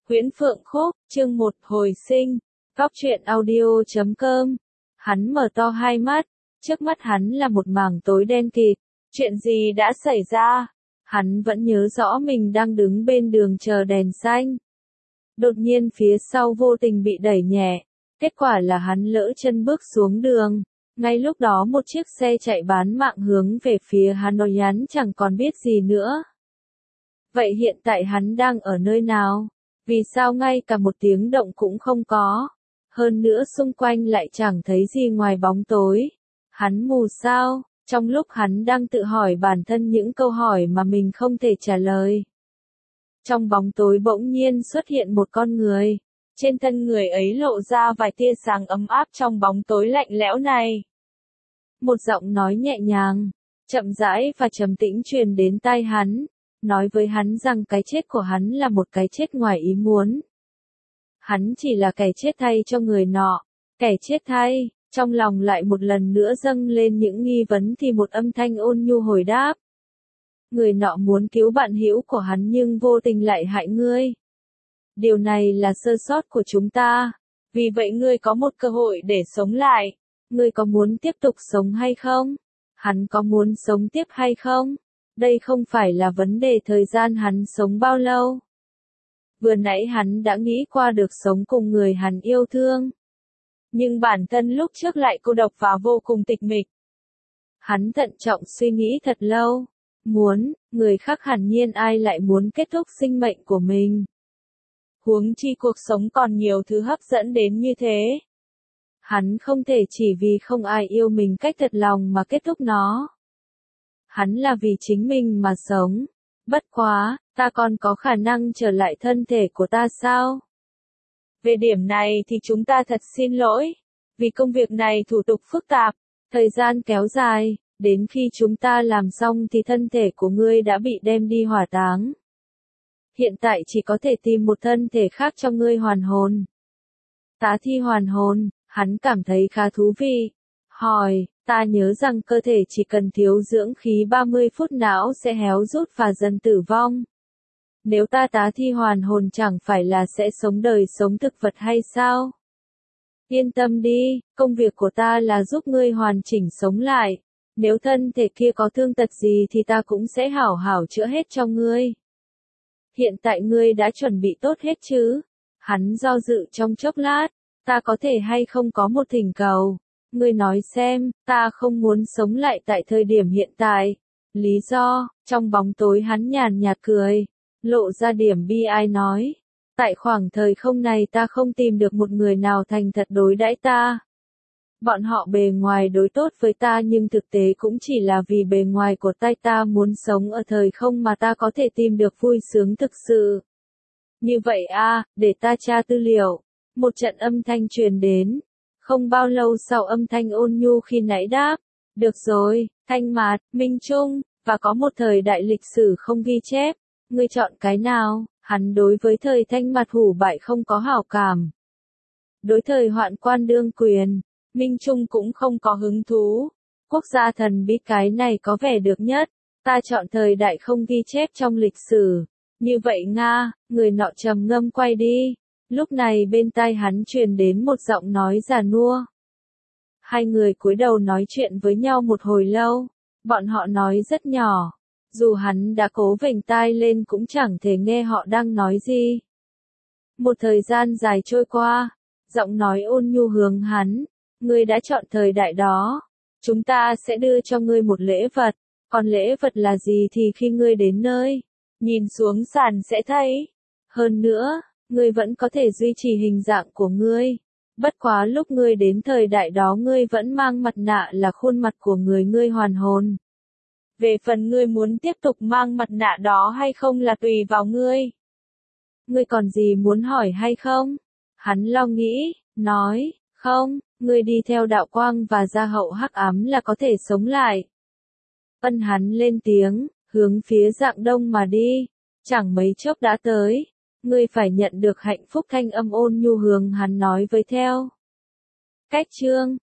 Huyễn Phượng Khúc, chương 1 hồi sinh, góc truyện audio.com. Hắn mở to hai mắt, trước mắt hắn là một mảng tối đen kịt. Chuyện gì đã xảy ra? Hắn vẫn nhớ rõ mình đang đứng bên đường chờ đèn xanh. Đột nhiên phía sau vô tình bị đẩy nhẹ, kết quả là hắn lỡ chân bước xuống đường. Ngay lúc đó một chiếc xe chạy bán mạng hướng về phía hắn, nói hắn chẳng còn biết gì nữa. Vậy hiện tại hắn đang ở nơi nào? Vì sao ngay cả một tiếng động cũng không có? Hơn nữa xung quanh lại chẳng thấy gì ngoài bóng tối. Hắn mù sao? Trong lúc hắn đang tự hỏi bản thân những câu hỏi mà mình không thể trả lời, trong bóng tối bỗng nhiên xuất hiện một con người. Trên thân người ấy lộ ra vài tia sáng ấm áp trong bóng tối lạnh lẽo này. Một giọng nói nhẹ nhàng, chậm rãi và trầm tĩnh truyền đến tai hắn, nói với hắn rằng cái chết của hắn là một cái chết ngoài ý muốn. Hắn chỉ là kẻ chết thay cho người nọ, kẻ chết thay. Trong lòng lại một lần nữa dâng lên những nghi vấn thì một âm thanh ôn nhu hồi đáp. Người nọ muốn cứu bạn hữu của hắn nhưng vô tình lại hại ngươi. Điều này là sơ sót của chúng ta, vì vậy ngươi có một cơ hội để sống lại. Ngươi có muốn tiếp tục sống hay không? Hắn có muốn sống tiếp hay không? Đây không phải là vấn đề thời gian hắn sống bao lâu. Vừa nãy hắn đã nghĩ qua được sống cùng người hắn yêu thương. Nhưng bản thân lúc trước lại cô độc và vô cùng tịch mịch. Hắn thận trọng suy nghĩ thật lâu. Người khác hẳn nhiên ai lại muốn kết thúc sinh mệnh của mình. Huống chi cuộc sống còn nhiều thứ hấp dẫn đến như thế. Hắn không thể chỉ vì không ai yêu mình cách thật lòng mà kết thúc nó. Hắn là vì chính mình mà sống. Bất quá, ta còn có khả năng trở lại thân thể của ta sao? Về điểm này thì chúng ta thật xin lỗi, vì công việc này thủ tục phức tạp, thời gian kéo dài, đến khi chúng ta làm xong thì thân thể của ngươi đã bị đem đi hỏa táng. Hiện tại chỉ có thể tìm một thân thể khác cho ngươi hoàn hồn. Tá thi hoàn hồn, hắn cảm thấy khá thú vị. Hỏi, ta nhớ rằng cơ thể chỉ cần thiếu dưỡng khí 30 phút não sẽ héo rút và dần tử vong. Nếu ta tá thi hoàn hồn chẳng phải là sẽ sống đời sống thực vật hay sao? Yên tâm đi, công việc của ta là giúp ngươi hoàn chỉnh sống lại. Nếu thân thể kia có thương tật gì thì ta cũng sẽ hảo hảo chữa hết cho ngươi. Hiện tại ngươi đã chuẩn bị tốt hết chứ? Hắn do dự trong chốc lát, ta có thể hay không có một thỉnh cầu? Ngươi nói xem, ta không muốn sống lại tại thời điểm hiện tại. Lý do, trong bóng tối hắn nhàn nhạt cười. Lộ ra điểm bi ai nói. Tại khoảng thời không này ta không tìm được một người nào thành thật đối đãi ta. Bọn họ bề ngoài đối tốt với ta nhưng thực tế cũng chỉ là vì bề ngoài của ta muốn sống ở thời không mà ta có thể tìm được vui sướng thực sự. Như vậy để ta tra tư liệu. Một trận âm thanh truyền đến. Không bao lâu sau âm thanh ôn nhu khi nãy đáp. Được rồi, Thanh Mạt, Minh Trung, và có một thời đại lịch sử không ghi chép. Ngươi chọn cái nào? Hắn đối với thời Thanh Mạt hủ bại không có hảo cảm. Đối thời Hoạn Quan đương quyền, Minh Trung cũng không có hứng thú. Quốc gia thần bí cái này có vẻ được nhất. Ta chọn thời đại không ghi chép trong lịch sử. Như vậy người nọ trầm ngâm quay đi. Lúc này bên tai hắn truyền đến một giọng nói già nua. Hai người cúi đầu nói chuyện với nhau một hồi lâu. Bọn họ nói rất nhỏ. Dù hắn đã cố vểnh tai lên cũng chẳng thể nghe họ đang nói gì. Một thời gian dài trôi qua, giọng nói ôn nhu hướng hắn. Ngươi đã chọn thời đại đó. Chúng ta sẽ đưa cho ngươi một lễ vật. Còn lễ vật là gì thì khi ngươi đến nơi, nhìn xuống sàn sẽ thấy. Hơn nữa, ngươi vẫn có thể duy trì hình dạng của ngươi. Bất quá lúc ngươi đến thời đại đó ngươi vẫn mang mặt nạ là khuôn mặt của người ngươi hoàn hồn. Về phần ngươi muốn tiếp tục mang mặt nạ đó hay không là tùy vào ngươi. Ngươi còn gì muốn hỏi hay không? Hắn lo nghĩ, nói, không, ngươi đi theo đạo quang và gia hậu hắc ám là có thể sống lại. Hắn lên tiếng, hướng phía dạng đông mà đi, chẳng mấy chốc đã tới. Ngươi phải nhận được hạnh phúc thanh âm ôn nhu hướng hắn nói với theo. Cách chương